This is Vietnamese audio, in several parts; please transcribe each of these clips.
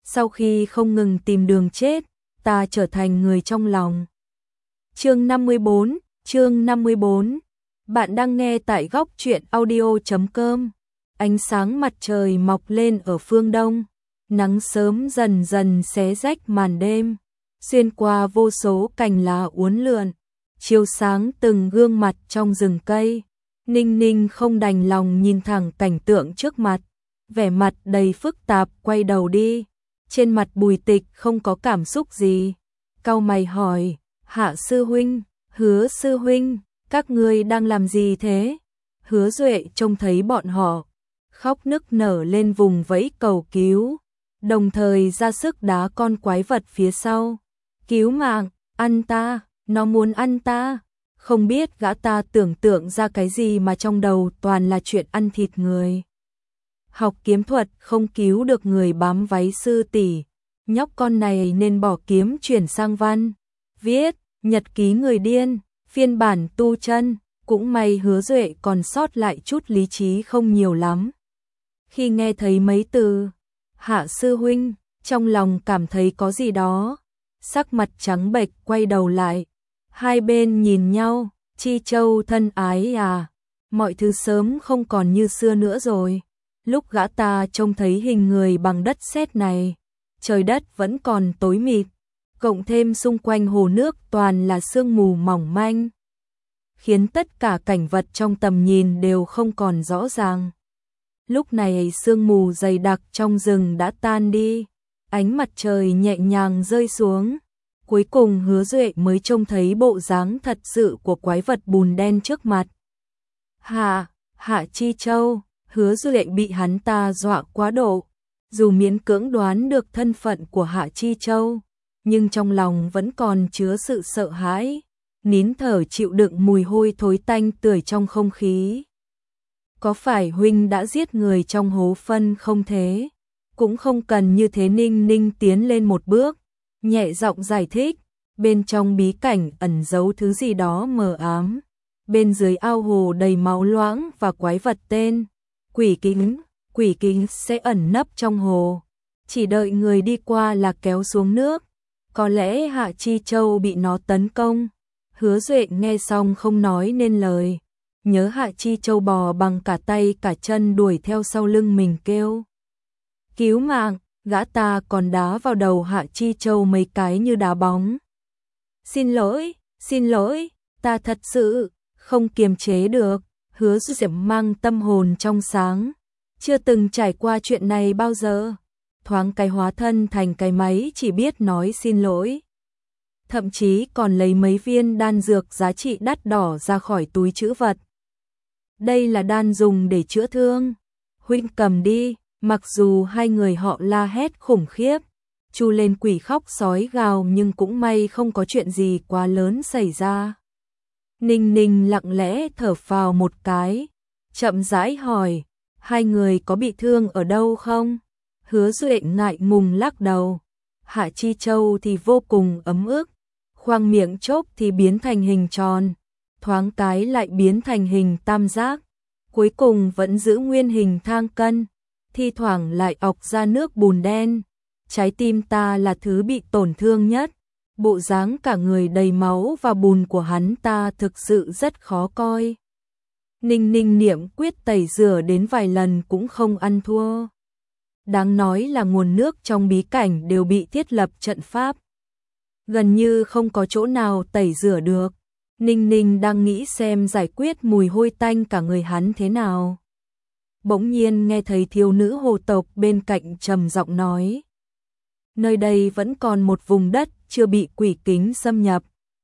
sau khi không ngừng tìm đường chết, ta trở thành người trong lòng. Chương 54. Bạn đang nghe tại góc truyện audio.com. Ánh sáng mặt trời mọc lên ở phương đông, nắng sớm dần dần xé rách màn đêm, xuyên qua vô số cành lá uốn lượn, chiếu sáng từng gương mặt trong rừng cây. Ninh Ninh không đành lòng nhìn thẳng cảnh tượng trước mặt, vẻ mặt đầy phức tạp quay đầu đi. Trên mặt Bùi Tịch không có cảm xúc gì, cau mày hỏi, Hạ sư huynh, Hứa sư huynh, các ngươi đang làm gì thế? Hứa Duệ trông thấy bọn họ, khóc nức nở lên vùng vẫy cầu cứu, đồng thời ra sức đá con quái vật phía sau. Cứu mạng, ăn ta, nó muốn ăn ta. Không biết gã ta tưởng tượng ra cái gì mà trong đầu toàn là chuyện ăn thịt người. Học kiếm thuật không cứu được người bám váy sư tỷ, nhóc con này nên bỏ kiếm chuyển sang văn. Viết, nhật ký người điên, phiên bản tu chân, cũng may Hứa Duệ còn sót lại chút lý trí không nhiều lắm. Khi nghe thấy mấy từ, Hạ sư huynh, trong lòng cảm thấy có gì đó, sắc mặt trắng bệch quay đầu lại. Hai bên nhìn nhau, Chi Châu thân ái à, mọi thứ sớm không còn như xưa nữa rồi. Lúc gã ta trông thấy hình người bằng đất sét này, trời đất vẫn còn tối mịt, cộng thêm xung quanh hồ nước toàn là sương mù mỏng manh, khiến tất cả cảnh vật trong tầm nhìn đều không còn rõ ràng. Lúc này sương mù dày đặc trong rừng đã tan đi, ánh mặt trời nhẹ nhàng rơi xuống. Cuối cùng Hứa Duệ mới trông thấy bộ dáng thật sự của quái vật bùn đen trước mặt. Hạ Chi Châu, Hứa Duệ bị hắn ta dọa quá độ, dù miễn cưỡng đoán được thân phận của Hạ Chi Châu, nhưng trong lòng vẫn còn chứa sự sợ hãi, nín thở chịu đựng mùi hôi thối tanh tưởi trong không khí. Có phải huynh đã giết người trong hố phân không thế? Cũng không cần như thế. Ninh Ninh tiến lên một bước, nhẹ giọng giải thích, bên trong bí cảnh ẩn giấu thứ gì đó mờ ám. Bên dưới ao hồ đầy máu loãng và quái vật tên Quỷ kính sẽ ẩn nấp trong hồ, chỉ đợi người đi qua là kéo xuống nước. Có lẽ Hạ Chi Châu bị nó tấn công. Hứa Duệ nghe xong không nói nên lời, nhớ Hạ Chi Châu bò bằng cả tay cả chân đuổi theo sau lưng mình kêu cứu mạng, gã ta còn đá vào đầu Hạ Chi Châu mấy cái như đá bóng. Xin lỗi, ta thật sự không kiềm chế được. Hứa Duệ mang tâm hồn trong sáng, chưa từng trải qua chuyện này bao giờ, thoáng cái hóa thân thành cái máy chỉ biết nói xin lỗi. Thậm chí còn lấy mấy viên đan dược giá trị đắt đỏ ra khỏi túi trữ vật. Đây là đan dùng để chữa thương, huynh cầm đi. Mặc dù hai người họ la hét khủng khiếp, chu lên quỷ khóc sói gào, nhưng cũng may không có chuyện gì quá lớn xảy ra. Ninh Ninh lặng lẽ thở phào một cái, chậm rãi hỏi, hai người có bị thương ở đâu không? Hứa Duệ ngại ngùng lắc đầu. Hạ Chi Châu thì vô cùng ấm ức, khoang miệng chốc thì biến thành hình tròn, thoáng cái lại biến thành hình tam giác, cuối cùng vẫn giữ nguyên hình thang cân, thi thoảng lại ọc ra nước bùn đen. Trái tim ta là thứ bị tổn thương nhất, bộ dáng cả người đầy máu và bùn của hắn ta thực sự rất khó coi. Ninh Ninh niệm quyết tẩy rửa đến vài lần cũng không ăn thua. Đáng nói là nguồn nước trong bí cảnh đều bị thiết lập trận pháp, gần như không có chỗ nào tẩy rửa được. Ninh Ninh đang nghĩ xem giải quyết mùi hôi tanh cả người hắn thế nào. Bỗng nhiên nghe thấy thiếu nữ hồ tộc bên cạnh trầm giọng nói, nơi đây vẫn còn một vùng đất chưa bị quỷ kính xâm nhập.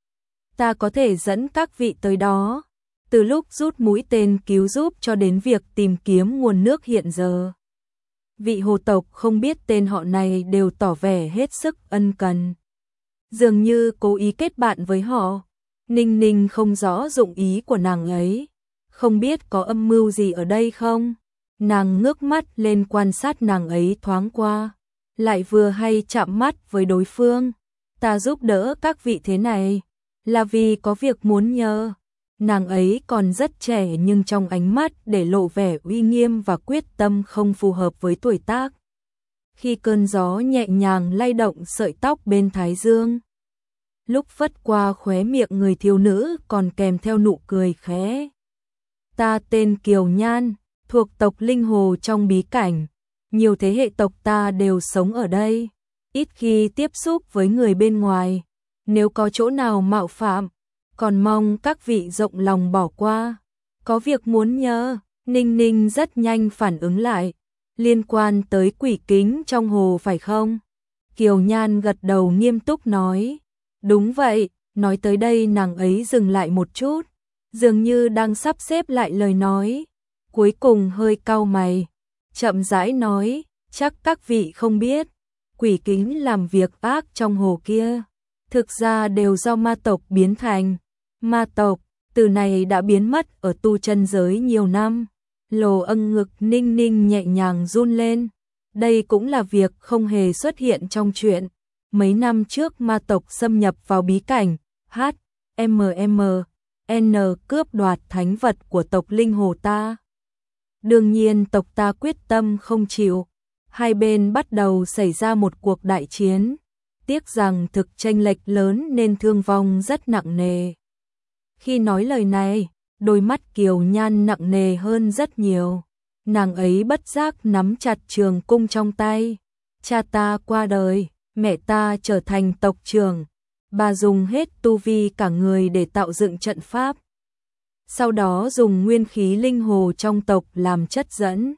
Ta có thể dẫn các vị tới đó. Từ lúc rút mũi tên cứu giúp cho đến việc tìm kiếm nguồn nước hiện giờ, vị hồ tộc không biết tên họ này đều tỏ vẻ hết sức ân cần, dường như cố ý kết bạn với họ. Ninh Ninh không rõ dụng ý của nàng ấy, không biết có âm mưu gì ở đây không. Nàng ngước mắt lên quan sát nàng ấy thoáng qua, lại vừa hay chạm mắt với đối phương. Ta giúp đỡ các vị thế này là vì có việc muốn nhờ. Nàng ấy còn rất trẻ nhưng trong ánh mắt để lộ vẻ uy nghiêm và quyết tâm không phù hợp với tuổi tác. khi cơn gió nhẹ nhàng lay động sợi tóc bên thái dương. Lúc phất qua khóe miệng người thiếu nữ còn kèm theo nụ cười khẽ. Ta tên Kiều Nhan, thuộc tộc Linh Hồ trong bí cảnh. Nhiều thế hệ tộc ta đều sống ở đây, ít khi tiếp xúc với người bên ngoài. Nếu có chỗ nào mạo phạm, còn mong các vị rộng lòng bỏ qua. Có việc muốn nhờ. Ninh Ninh rất nhanh phản ứng lại. Liên quan tới quỷ kính trong hồ phải không? Kiều Nhan gật đầu nghiêm túc nói. Đúng vậy. Nói tới đây nàng ấy dừng lại một chút, dường như đang sắp xếp lại lời nói. Cuối cùng hơi cau mày, chậm rãi nói, chắc các vị không biết, quỷ kính làm việc ác trong hồ kia, thực ra đều do ma tộc biến thành. Ma tộc, từ này đã biến mất ở tu chân giới nhiều năm. Lồ âng ngực Ninh Ninh nhẹ nhàng run lên. Đây cũng là việc không hề xuất hiện trong truyện. Mấy năm trước ma tộc xâm nhập vào bí cảnh HMMN cướp đoạt thánh vật của tộc Linh Hồ ta. Đương nhiên tộc ta quyết tâm không chịu. Hai bên bắt đầu xảy ra một cuộc đại chiến. Tiếc rằng thực chênh lệch lớn nên thương vong rất nặng nề. Khi nói lời này, đôi mắt Kiều Nhan nặng nề hơn rất nhiều. Nàng ấy bất giác nắm chặt trường cung trong tay. Cha ta qua đời, mẹ ta trở thành tộc trưởng. Bà dùng hết tu vi cả người để tạo dựng trận pháp. Sau đó dùng nguyên khí linh hồ trong tộc làm chất dẫn.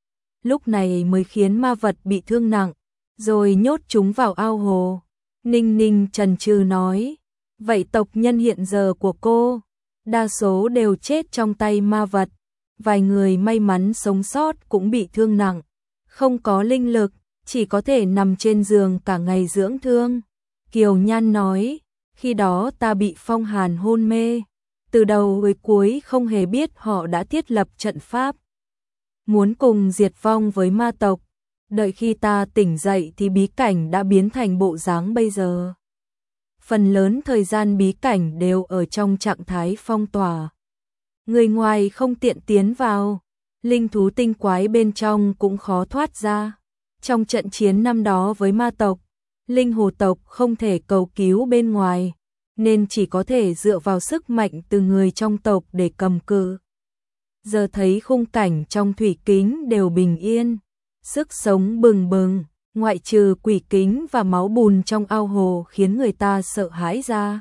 Lúc này mới khiến ma vật bị thương nặng, rồi nhốt chúng vào ao hồ. Ninh Ninh chần chừ nói, vậy tộc nhân hiện giờ của cô, đa số đều chết trong tay ma vật. Vài người may mắn sống sót cũng bị thương nặng, không có linh lực, chỉ có thể nằm trên giường cả ngày dưỡng thương. Kiều Nhan nói, khi đó ta bị phong hàn hôn mê, từ đầu tới cuối không hề biết họ đã thiết lập trận pháp, muốn cùng diệt vong với ma tộc. Đợi khi ta tỉnh dậy thì bí cảnh đã biến thành bộ dáng bây giờ. Phần lớn thời gian bí cảnh đều ở trong trạng thái phong tỏa. Người ngoài không tiện tiến vào, linh thú tinh quái bên trong cũng khó thoát ra. Trong trận chiến năm đó với ma tộc, linh hồ tộc không thể cầu cứu bên ngoài, nên chỉ có thể dựa vào sức mạnh từ người trong tộc để cầm cự. Giờ thấy khung cảnh trong thủy kính đều bình yên, sức sống bừng bừng, ngoại trừ quỷ kính và máu bùn trong ao hồ khiến người ta sợ hãi ra,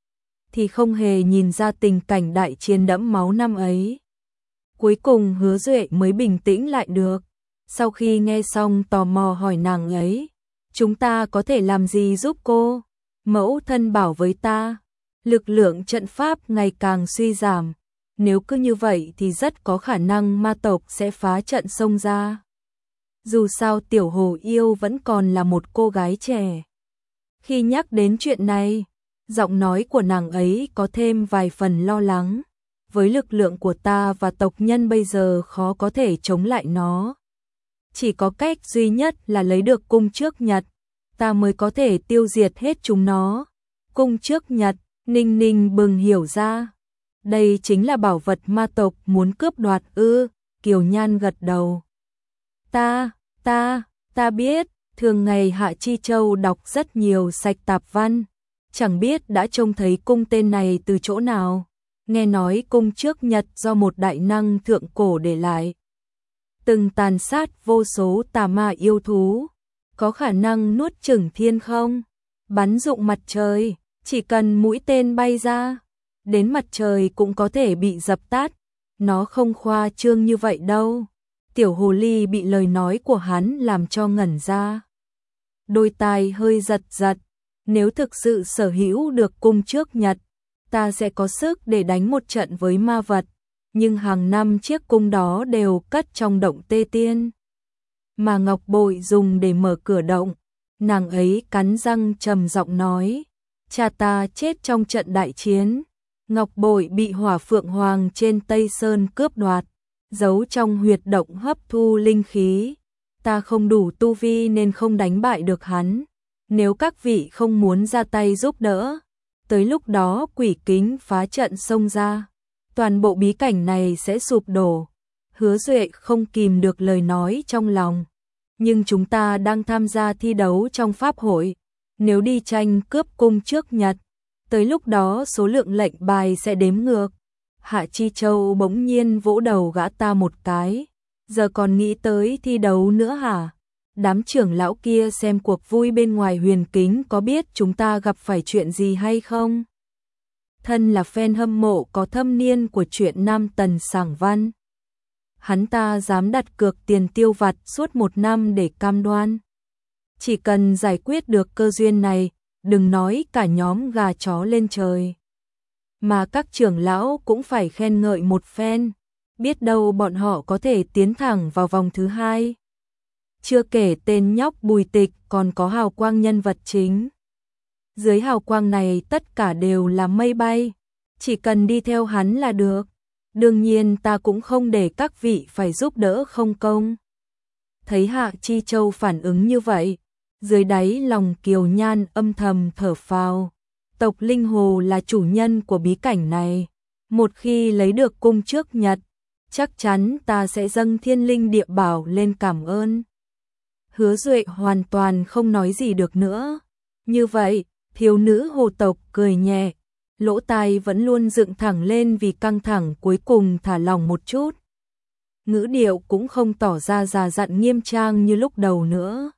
thì không hề nhìn ra tình cảnh đại chiến đẫm máu năm ấy. Cuối cùng Hứa Duệ mới bình tĩnh lại được. Sau khi nghe xong tò mò hỏi nàng ấy, chúng ta có thể làm gì giúp cô? Mẫu thân bảo với ta, lực lượng trận pháp ngày càng suy giảm. Nếu cứ như vậy thì rất có khả năng ma tộc sẽ phá trận xông ra. Dù sao Tiểu Hồ Yêu vẫn còn là một cô gái trẻ. Khi nhắc đến chuyện này, giọng nói của nàng ấy có thêm vài phần lo lắng. Với lực lượng của ta và tộc nhân bây giờ khó có thể chống lại nó. Chỉ có cách duy nhất là lấy được cung trước nhật, ta mới có thể tiêu diệt hết chúng nó. Cung trước nhật, Ninh Ninh bừng hiểu ra. Đây chính là bảo vật ma tộc muốn cướp đoạt ư? Kiều Nhan gật đầu. Ta biết, thường ngày Hạ Chi Châu đọc rất nhiều sạch tạp văn. Chẳng biết đã trông thấy cung tên này từ chỗ nào. Nghe nói cung trước nhật do một đại năng thượng cổ để lại. Từng tàn sát vô số tà ma yêu thú. Có khả năng nuốt chửng thiên không? Bắn dụng mặt trời, chỉ cần mũi tên bay ra, đến mặt trời cũng có thể bị dập tắt. Nó không khoa trương như vậy đâu. Tiểu hồ ly bị lời nói của hắn làm cho ngẩn ra. Đôi tai hơi giật giật. Nếu thực sự sở hữu được cung trước nhật, ta sẽ có sức để đánh một trận với ma vật. Nhưng hàng năm chiếc cung đó đều cất trong động Tê Tiên, mà ngọc bội dùng để mở cửa động. Nàng ấy cắn răng trầm giọng nói, cha ta chết trong trận đại chiến, ngọc bội bị Hỏa Phượng Hoàng trên Tây Sơn cướp đoạt, giấu trong huyệt động hấp thu linh khí. Ta không đủ tu vi nên không đánh bại được hắn. Nếu các vị không muốn ra tay giúp đỡ, tới lúc đó quỷ kính phá trận xông ra, toàn bộ bí cảnh này sẽ sụp đổ. Hứa Duệ không kìm được lời nói trong lòng. Nhưng chúng ta đang tham gia thi đấu trong pháp hội, nếu đi tranh cướp cung trước Nhật, tới lúc đó số lượng lệnh bài sẽ đếm ngược. Hạ Chi Châu bỗng nhiên vỗ đầu gã ta một cái, giờ còn nghĩ tới thi đấu nữa hả? Đám trưởng lão kia xem cuộc vui bên ngoài huyền kính có biết chúng ta gặp phải chuyện gì hay không? Thân là fan hâm mộ có thâm niên của truyện Nam Tần Sảng Văn. Hắn ta dám đặt cược tiền tiêu vặt suốt 1 năm để cam đoan. Chỉ cần giải quyết được cơ duyên này, đừng nói cả nhóm gà chó lên trời. Mà các trưởng lão cũng phải khen ngợi một phen, biết đâu bọn họ có thể tiến thẳng vào vòng thứ 2. Chưa kể tên nhóc Bùi Tịch còn có hào quang nhân vật chính. Dưới hào quang này tất cả đều là mây bay, chỉ cần đi theo hắn là được. Đương nhiên ta cũng không để các vị phải giúp đỡ không công. Thấy Hạ Chi Châu phản ứng như vậy, dưới đáy lòng Kiều Nhan âm thầm thở phào. Tộc Linh Hồ là chủ nhân của bí cảnh này. Một khi lấy được cung trước Nhật, chắc chắn ta sẽ dâng thiên linh địa bảo lên cảm ơn. Hứa Duệ hoàn toàn không nói gì được nữa. Như vậy, thiếu nữ hồ tộc cười nhẹ, lỗ tai vẫn luôn dựng thẳng lên vì căng thẳng cuối cùng thả lỏng một chút. Ngữ điệu cũng không tỏ ra già dặn nghiêm trang như lúc đầu nữa.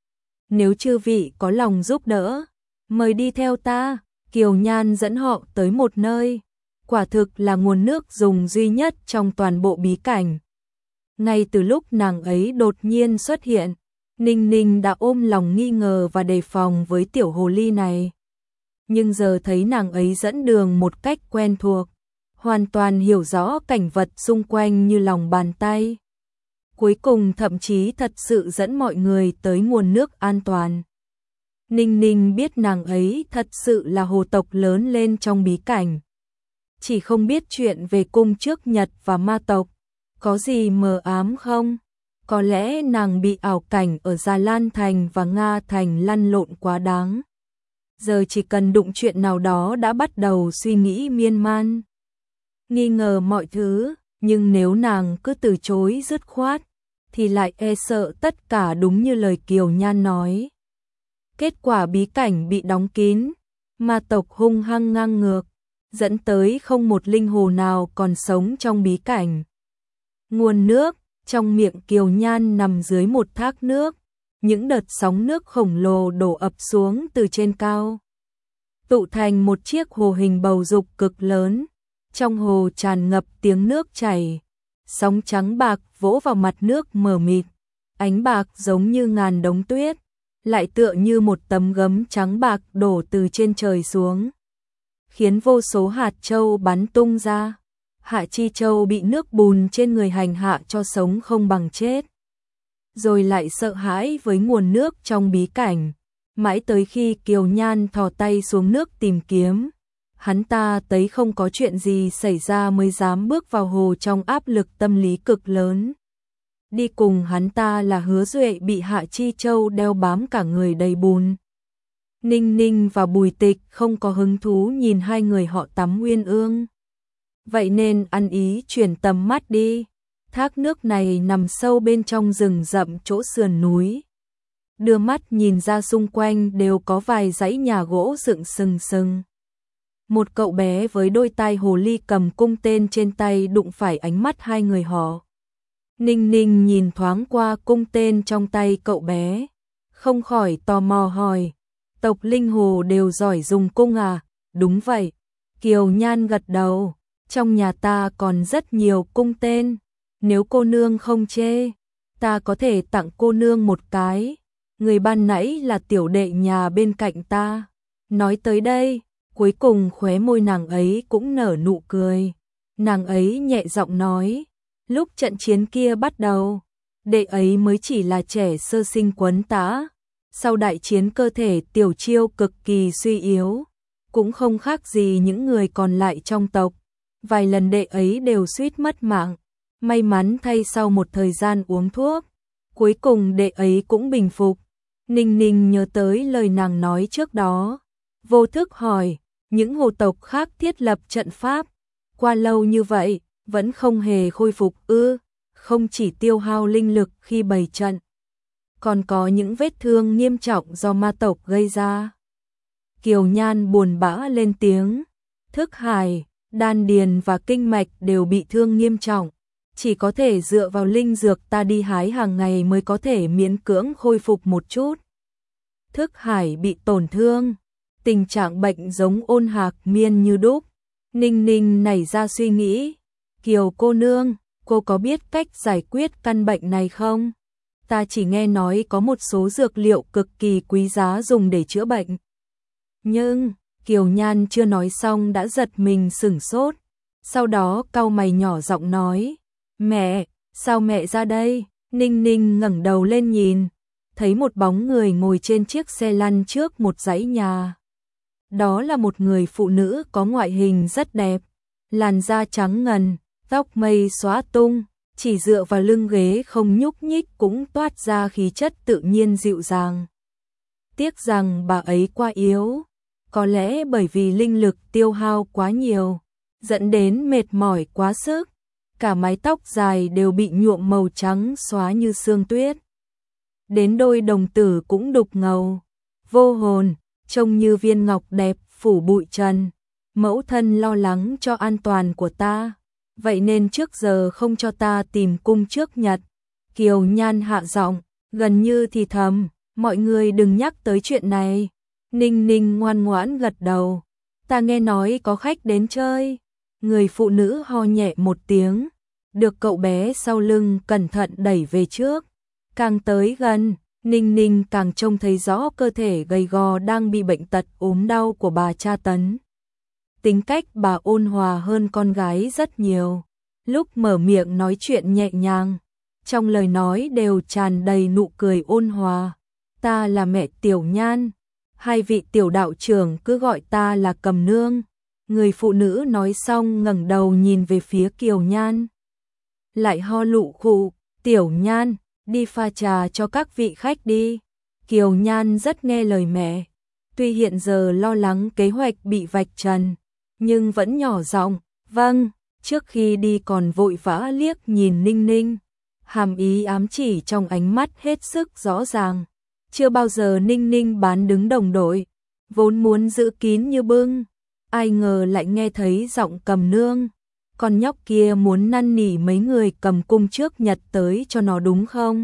Nếu chư vị có lòng giúp đỡ, mời đi theo ta. Kiều Nhan dẫn họ tới một nơi, quả thực là nguồn nước dùng duy nhất trong toàn bộ bí cảnh. Ngay từ lúc nàng ấy đột nhiên xuất hiện, Ninh Ninh đã ôm lòng nghi ngờ và đề phòng với tiểu hồ ly này. Nhưng giờ thấy nàng ấy dẫn đường một cách quen thuộc, hoàn toàn hiểu rõ cảnh vật xung quanh như lòng bàn tay. Cuối cùng thậm chí thật sự dẫn mọi người tới nguồn nước an toàn. Ninh Ninh biết nàng ấy thật sự là hồ tộc lớn lên trong bí cảnh. Chỉ không biết chuyện về cung trước Nhật và ma tộc, có gì mờ ám không? Có lẽ nàng bị ảo cảnh ở Gia Lan Thành và Nga Thành lăn lộn quá đáng. Giờ chỉ cần đụng chuyện nào đó đã bắt đầu suy nghĩ miên man. Nghi ngờ mọi thứ, nhưng nếu nàng cứ từ chối dứt khoát, thì lại e sợ tất cả đúng như lời Kiều Nhan nói. Kết quả bí cảnh bị đóng kín, ma tộc hung hăng ngang ngược, dẫn tới không một linh hồ nào còn sống trong bí cảnh. Nguồn nước, trong miệng Kiều Nhan nằm dưới một thác nước, những đợt sóng nước khổng lồ đổ ập xuống từ trên cao, tụ thành một chiếc hồ hình bầu dục cực lớn. Trong hồ tràn ngập tiếng nước chảy, sóng trắng bạc vỗ vào mặt nước mờ mịt, ánh bạc giống như ngàn đống tuyết, lại tựa như một tấm gấm trắng bạc đổ từ trên trời xuống, khiến vô số hạt châu bắn tung ra. Hạ Chi Châu bị nước bùn trên người hành hạ cho sống không bằng chết, rồi lại sợ hãi với nguồn nước trong bí cảnh, mãi tới khi Kiều Nhan thò tay xuống nước tìm kiếm, hắn ta thấy không có chuyện gì xảy ra mới dám bước vào hồ trong áp lực tâm lý cực lớn. Đi cùng hắn ta là Hứa Duệ bị Hạ Chi Châu đeo bám cả người đầy bùn. Ninh Ninh và Bùi Tịch không có hứng thú nhìn hai người họ tắm uyên ương. Vậy nên ăn ý chuyển tầm mắt đi. Thác nước này nằm sâu bên trong rừng rậm chỗ sườn núi. Đưa mắt nhìn ra xung quanh đều có vài dãy nhà gỗ dựng sừng sừng. Một cậu bé với đôi tai hồ ly cầm cung tên trên tay đụng phải ánh mắt hai người họ. Ninh Ninh nhìn thoáng qua cung tên trong tay cậu bé, không khỏi tò mò hỏi, tộc Linh Hồ đều giỏi dùng cung à? Đúng vậy. Kiều Nhan gật đầu, trong nhà ta còn rất nhiều cung tên, nếu cô nương không chê, ta có thể tặng cô nương một cái. Người ban nãy là tiểu đệ nhà bên cạnh ta. Nói tới đây, cuối cùng khóe môi nàng ấy cũng nở nụ cười. Nàng ấy nhẹ giọng nói, lúc trận chiến kia bắt đầu, đệ ấy mới chỉ là trẻ sơ sinh quấn tã. Sau đại chiến cơ thể tiểu chiêu cực kỳ suy yếu, cũng không khác gì những người còn lại trong tộc. Vài lần đệ ấy đều suýt mất mạng. May mắn thay sau một thời gian uống thuốc, cuối cùng đệ ấy cũng bình phục. Ninh Ninh nhớ tới lời nàng nói trước đó, vô thức hỏi, những hồ tộc khác thiết lập trận pháp, qua lâu như vậy, vẫn không hề khôi phục ư? Không chỉ tiêu hao linh lực khi bày trận, còn có những vết thương nghiêm trọng do ma tộc gây ra. Kiều Nhan buồn bã lên tiếng, thức hải, đan điền và kinh mạch đều bị thương nghiêm trọng, chỉ có thể dựa vào linh dược ta đi hái hàng ngày mới có thể miễn cưỡng khôi phục một chút. Thức hải bị tổn thương, tình trạng bệnh giống Ôn Hạc Miên như đúc. Ninh Ninh nảy ra suy nghĩ, Kiều cô nương, cô có biết cách giải quyết căn bệnh này không? Ta chỉ nghe nói có một số dược liệu cực kỳ quý giá dùng để chữa bệnh. Nhưng, Kiều Nhan chưa nói xong đã giật mình sửng sốt, sau đó cau mày nhỏ giọng nói, mẹ, sao mẹ ra đây? Ninh Ninh ngẩng đầu lên nhìn, thấy một bóng người ngồi trên chiếc xe lăn trước một dãy nhà. Đó là một người phụ nữ có ngoại hình rất đẹp, làn da trắng ngần, tóc mây xóa tung, chỉ dựa vào lưng ghế không nhúc nhích cũng toát ra khí chất tự nhiên dịu dàng. Tiếc rằng bà ấy quá yếu, có lẽ bởi vì linh lực tiêu hao quá nhiều, dẫn đến mệt mỏi quá sức, cả mái tóc dài đều bị nhuộm màu trắng xóa như sương tuyết. Đến đôi đồng tử cũng đục ngầu, vô hồn, trông như viên ngọc đẹp phủ bụi trần. Mẫu thân lo lắng cho an toàn của ta, vậy nên trước giờ không cho ta tìm cung trước nhật. Kiều Nhan hạ giọng, gần như thì thầm, mọi người đừng nhắc tới chuyện này. Ninh Ninh ngoan ngoãn gật đầu, ta nghe nói có khách đến chơi. Người phụ nữ ho nhẹ một tiếng, được cậu bé sau lưng cẩn thận đẩy về trước. Càng tới gần, Ninh Ninh càng trông thấy rõ cơ thể gầy gò đang bị bệnh tật ốm đau của bà tra tấn. Tính cách bà ôn hòa hơn con gái rất nhiều, lúc mở miệng nói chuyện nhẹ nhàng, trong lời nói đều tràn đầy nụ cười ôn hòa. Ta là mẹ Tiểu Nhan, hai vị tiểu đạo trưởng cứ gọi ta là Cầm Nương. Người phụ nữ nói xong ngẩng đầu nhìn về phía Kiều Nhan. Lại ho lụ khụ, Tiểu Nhan, đi pha trà cho các vị khách đi. Kiều Nhan rất nghe lời mẹ, tuy hiện giờ lo lắng kế hoạch bị vạch trần, nhưng vẫn nhỏ giọng, vâng, trước khi đi còn vội vã liếc nhìn Ninh Ninh, hàm ý ám chỉ trong ánh mắt hết sức rõ ràng. Chưa bao giờ Ninh Ninh bán đứng đồng đội, vốn muốn giữ kín như bưng, ai ngờ lại nghe thấy giọng Cầm Nương. Con nhóc kia muốn năn nỉ mấy người cầm cung trước nhật tới cho nó đúng không?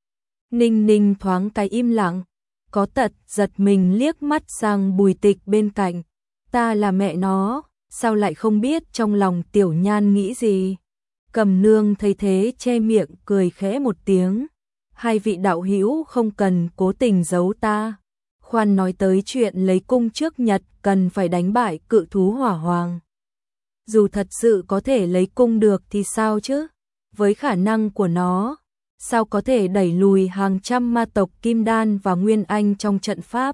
Ninh Ninh thoáng cái im lặng, có tật giật mình liếc mắt sang Bùi Tịch bên cạnh. Ta là mẹ nó, sao lại không biết trong lòng Tiểu Nhan nghĩ gì? Cầm Nương thấy thế che miệng cười khẽ một tiếng. Hai vị đạo hữu không cần cố tình giấu ta. Khoan nói tới chuyện lấy cung trước nhật cần phải đánh bại cự thú hỏa hoàng. Dù thật sự có thể lấy cung được thì sao chứ? Với khả năng của nó, sao có thể đẩy lùi hàng trăm ma tộc Kim Đan và Nguyên Anh trong trận pháp?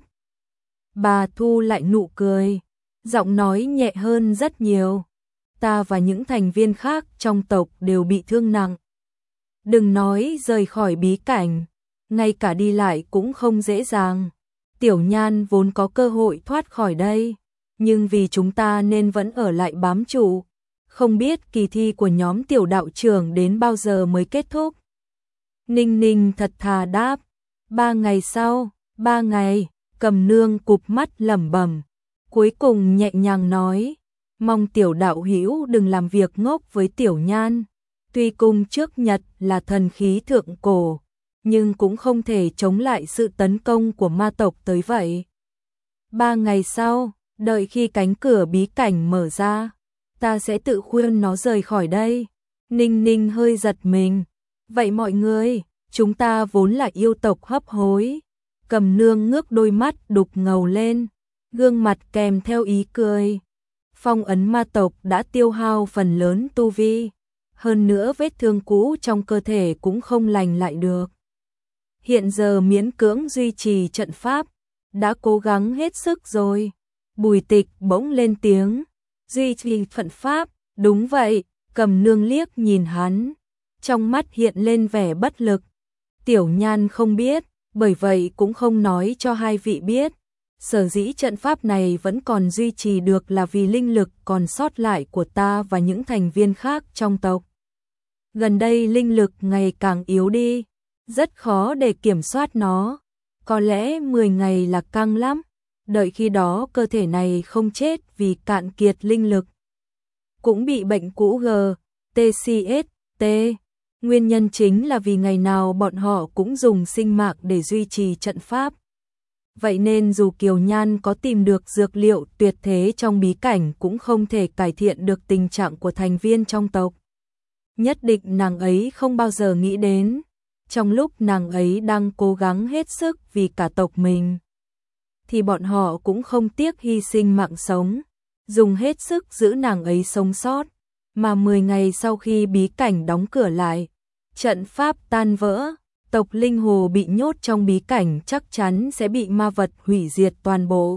Bà thu lại nụ cười, giọng nói nhẹ hơn rất nhiều. Ta và những thành viên khác trong tộc đều bị thương nặng. Đừng nói rời khỏi bí cảnh, ngay cả đi lại cũng không dễ dàng. Tiểu Nhan vốn có cơ hội thoát khỏi đây, nhưng vì chúng ta nên vẫn ở lại bám trụ. Không biết kỳ thi của nhóm tiểu đạo trưởng đến bao giờ mới kết thúc. Ninh Ninh thật thà đáp, 3 ngày sau. 3 ngày, Cầm Nương cụp mắt lẩm bẩm, cuối cùng nhẹ nhàng nói, mong tiểu đạo hữu đừng làm việc ngốc với Tiểu Nhan. Tuy cung trước nhật là thần khí thượng cổ, nhưng cũng không thể chống lại sự tấn công của ma tộc tới vậy. 3 ngày sau, đợi khi cánh cửa bí cảnh mở ra, ta sẽ tự khuyên nó rời khỏi đây. Ninh Ninh hơi giật mình. Vậy mọi người, chúng ta vốn là yêu tộc hấp hối. Cầm Nương ngước đôi mắt đục ngầu lên, gương mặt kèm theo ý cười. Phong ấn ma tộc đã tiêu hao phần lớn tu vi, hơn nữa vết thương cũ trong cơ thể cũng không lành lại được. Hiện giờ miễn cưỡng duy trì trận pháp, đã cố gắng hết sức rồi. Bùi Tịch bỗng lên tiếng, duy trì trận pháp, đúng vậy. Cầm Nương liếc nhìn hắn, trong mắt hiện lên vẻ bất lực. Tiểu Nhan không biết, bởi vậy cũng không nói cho hai vị biết. Sở dĩ trận pháp này vẫn còn duy trì được là vì linh lực còn sót lại của ta và những thành viên khác trong tộc. Gần đây linh lực ngày càng yếu đi, rất khó để kiểm soát nó. Có lẽ 10 ngày là căng lắm, đợi khi đó cơ thể này không chết vì cạn kiệt linh lực. Cũng bị bệnh cũ GTCST. Nguyên nhân chính là vì ngày nào bọn họ cũng dùng sinh mạng để duy trì trận pháp. Vậy nên dù Kiều Nhan có tìm được dược liệu tuyệt thế trong bí cảnh cũng không thể cải thiện được tình trạng của thành viên trong tộc. Nhất định nàng ấy không bao giờ nghĩ đến, trong lúc nàng ấy đang cố gắng hết sức vì cả tộc mình, thì bọn họ cũng không tiếc hy sinh mạng sống, dùng hết sức giữ nàng ấy sống sót. Mà 10 ngày sau khi bí cảnh đóng cửa lại, trận pháp tan vỡ, tộc Linh Hồ bị nhốt trong bí cảnh chắc chắn sẽ bị ma vật hủy diệt toàn bộ.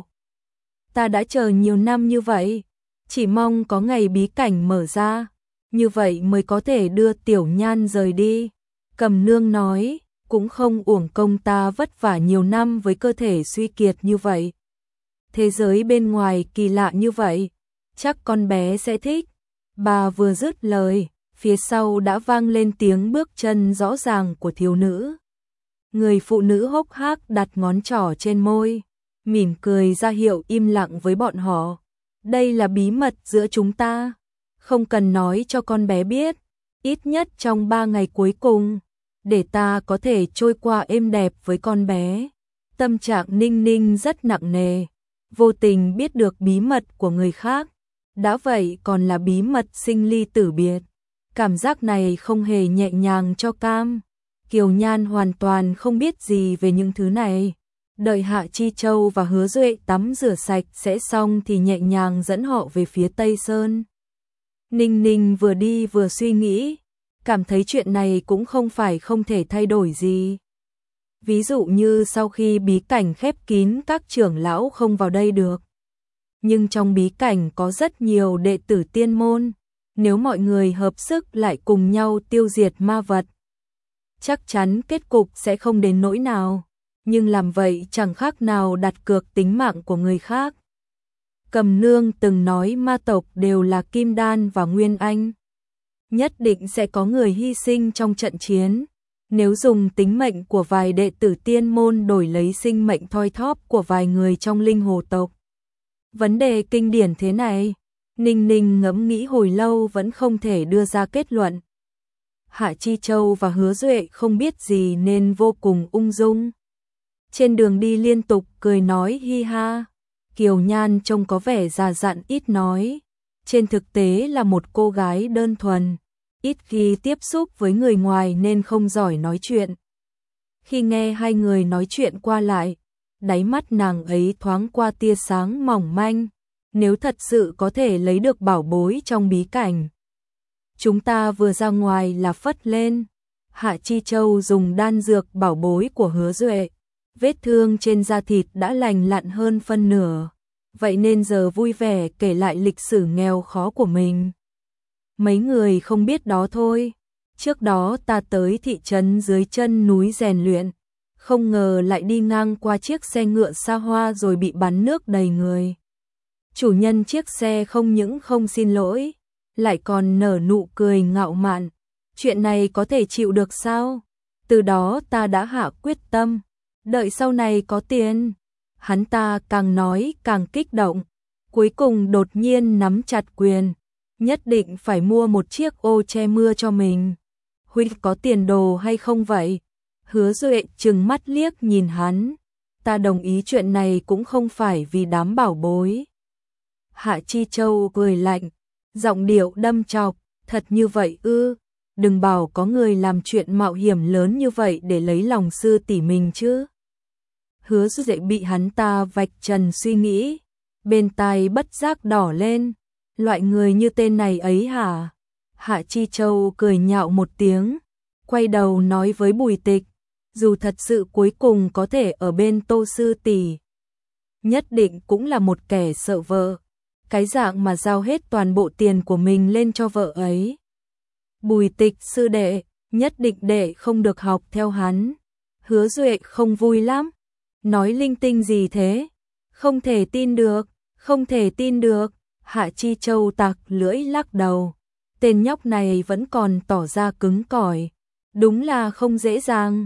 Ta đã chờ nhiều năm như vậy, chỉ mong có ngày bí cảnh mở ra, như vậy mới có thể đưa Tiểu Nhan rời đi. Cầm Nương nói, cũng không uổng công ta vất vả nhiều năm với cơ thể suy kiệt như vậy. Thế giới bên ngoài kỳ lạ như vậy, chắc con bé sẽ thích. Bà vừa dứt lời, phía sau đã vang lên tiếng bước chân rõ ràng của thiếu nữ. Người phụ nữ hốc hác đặt ngón trỏ trên môi, mỉm cười ra hiệu im lặng với bọn họ. Đây là bí mật giữa chúng ta, không cần nói cho con bé biết, ít nhất trong 3 ngày cuối cùng, để ta có thể trôi qua êm đẹp với con bé. Tâm trạng Ninh Ninh rất nặng nề, vô tình biết được bí mật của người khác, đã vậy còn là bí mật sinh ly tử biệt. Cảm giác này không hề nhẹ nhàng cho cam. Kiều Nhan hoàn toàn không biết gì về những thứ này. Đợi Hạ Chi Châu và Hứa Duệ tắm rửa sạch sẽ xong thì nhẹ nhàng dẫn họ về phía Tây Sơn. Ninh Ninh vừa đi vừa suy nghĩ, cảm thấy chuyện này cũng không phải không thể thay đổi gì. Ví dụ như sau khi bí cảnh khép kín các trưởng lão không vào đây được. Nhưng trong bí cảnh có rất nhiều đệ tử tiên môn, nếu mọi người hợp sức lại cùng nhau tiêu diệt ma vật, chắc chắn kết cục sẽ không đến nỗi nào, nhưng làm vậy chẳng khác nào đặt cược tính mạng của người khác. Cầm Nương từng nói ma tộc đều là Kim Đan và Nguyên Anh. Nhất định sẽ có người hy sinh trong trận chiến, nếu dùng tính mệnh của vài đệ tử tiên môn đổi lấy sinh mệnh thoi thóp của vài người trong Linh Hồ tộc. Vấn đề kinh điển thế này, Ninh Ninh ngẫm nghĩ hồi lâu vẫn không thể đưa ra kết luận. Hạ Chi Châu và Hứa Duệ không biết gì nên vô cùng ung dung. Trên đường đi liên tục cười nói hi ha. Kiều Nhan trông có vẻ già dặn ít nói, trên thực tế là một cô gái đơn thuần, ít khi tiếp xúc với người ngoài nên không giỏi nói chuyện. Khi nghe hai người nói chuyện qua lại, đáy mắt nàng ấy thoáng qua tia sáng mỏng manh, nếu thật sự có thể lấy được bảo bối trong bí cảnh. Chúng ta vừa ra ngoài là phất lên. Hạ Chi Châu dùng đan dược bảo bối của Hứa Duệ, vết thương trên da thịt đã lành lặn hơn phân nửa, vậy nên giờ vui vẻ kể lại lịch sử nghèo khó của mình. Mấy người không biết đó thôi, trước đó ta tới thị trấn dưới chân núi rèn luyện, không ngờ lại đi ngang qua chiếc xe ngựa xa hoa rồi bị bắn nước đầy người. Chủ nhân chiếc xe không những không xin lỗi, lại còn nở nụ cười ngạo mạn. Chuyện này có thể chịu được sao? Từ đó ta đã hạ quyết tâm, đợi sau này có tiền. Hắn ta càng nói càng kích động, cuối cùng đột nhiên nắm chặt quyền, nhất định phải mua một chiếc ô che mưa cho mình. Huynh có tiền đồ hay không vậy? Hứa Duệ trừng mắt liếc nhìn hắn, ta đồng ý chuyện này cũng không phải vì đám bảo bối. Hạ Chi Châu cười lạnh, giọng điệu đâm chọc, thật như vậy ư? Đừng bảo có người làm chuyện mạo hiểm lớn như vậy để lấy lòng sư tỷ mình chứ. Hứa Duệ bị hắn ta vạch trần suy nghĩ, bên tai bất giác đỏ lên, loại người như tên này ấy hả? Hạ Chi Châu cười nhạo một tiếng, quay đầu nói với Bùi Tịch, dù thật sự cuối cùng có thể ở bên Tô sư tỷ, nhất định cũng là một kẻ sợ vợ, cái dạng mà giao hết toàn bộ tiền của mình lên cho vợ ấy. Bùi Tịch sư đệ, nhất định đệ không được học theo hắn. Hứa Duệ không vui lắm, nói linh tinh gì thế? Không thể tin được, không thể tin được. Hạ Chi Châu tặc lưỡi lắc đầu, tên nhóc này vẫn còn tỏ ra cứng cỏi, đúng là không dễ dàng.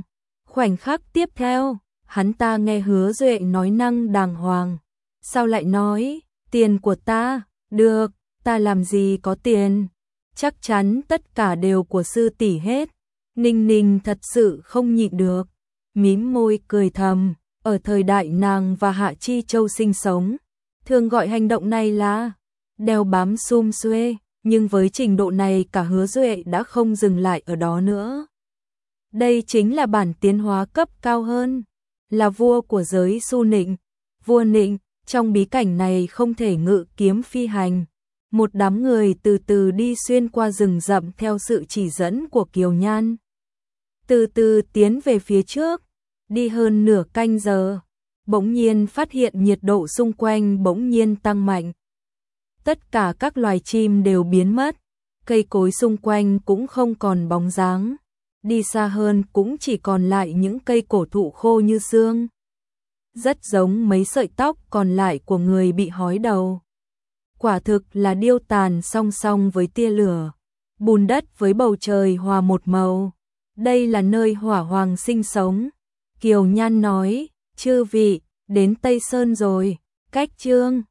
Khoảnh khắc tiếp theo, hắn ta nghe Hứa Duệ nói năng đàng hoàng. Sao lại nói, tiền của ta, được, ta làm gì có tiền, chắc chắn tất cả đều của sư tỷ hết. Ninh Ninh thật sự không nhịn được, mím môi cười thầm, ở thời đại nàng và Hạ Chi Châu sinh sống, thường gọi hành động này là đeo bám sum xuê, nhưng với trình độ này cả Hứa Duệ đã không dừng lại ở đó nữa. Đây chính là bản tiến hóa cấp cao hơn, là vua của giới su nịnh, vua nịnh, trong bí cảnh này không thể ngự kiếm phi hành. Một đám người từ từ đi xuyên qua rừng rậm theo sự chỉ dẫn của Kiều Nhan. Từ từ tiến về phía trước, đi hơn nửa canh giờ, bỗng nhiên phát hiện nhiệt độ xung quanh bỗng nhiên tăng mạnh. Tất cả các loài chim đều biến mất, cây cối xung quanh cũng không còn bóng dáng. Đi xa hơn cũng chỉ còn lại những cây cổ thụ khô như xương. Rất giống mấy sợi tóc còn lại của người bị hói đầu. Quả thực là điêu tàn song song với tia lửa. Bùn đất với bầu trời hòa một màu. Đây là nơi Hỏa Hoàng sinh sống. Kiều Nhan nói, chư vị, đến Tây Sơn rồi, cách chương